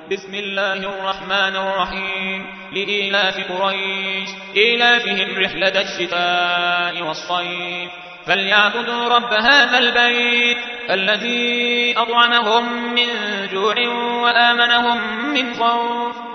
بسم الله الرحمن الرحيم لإيلاف قريش إيلافهم رحلة الشتاء والصيف فليعبدوا رب هذا البيت الذي أطعمهم من جوع وآمنهم من خوف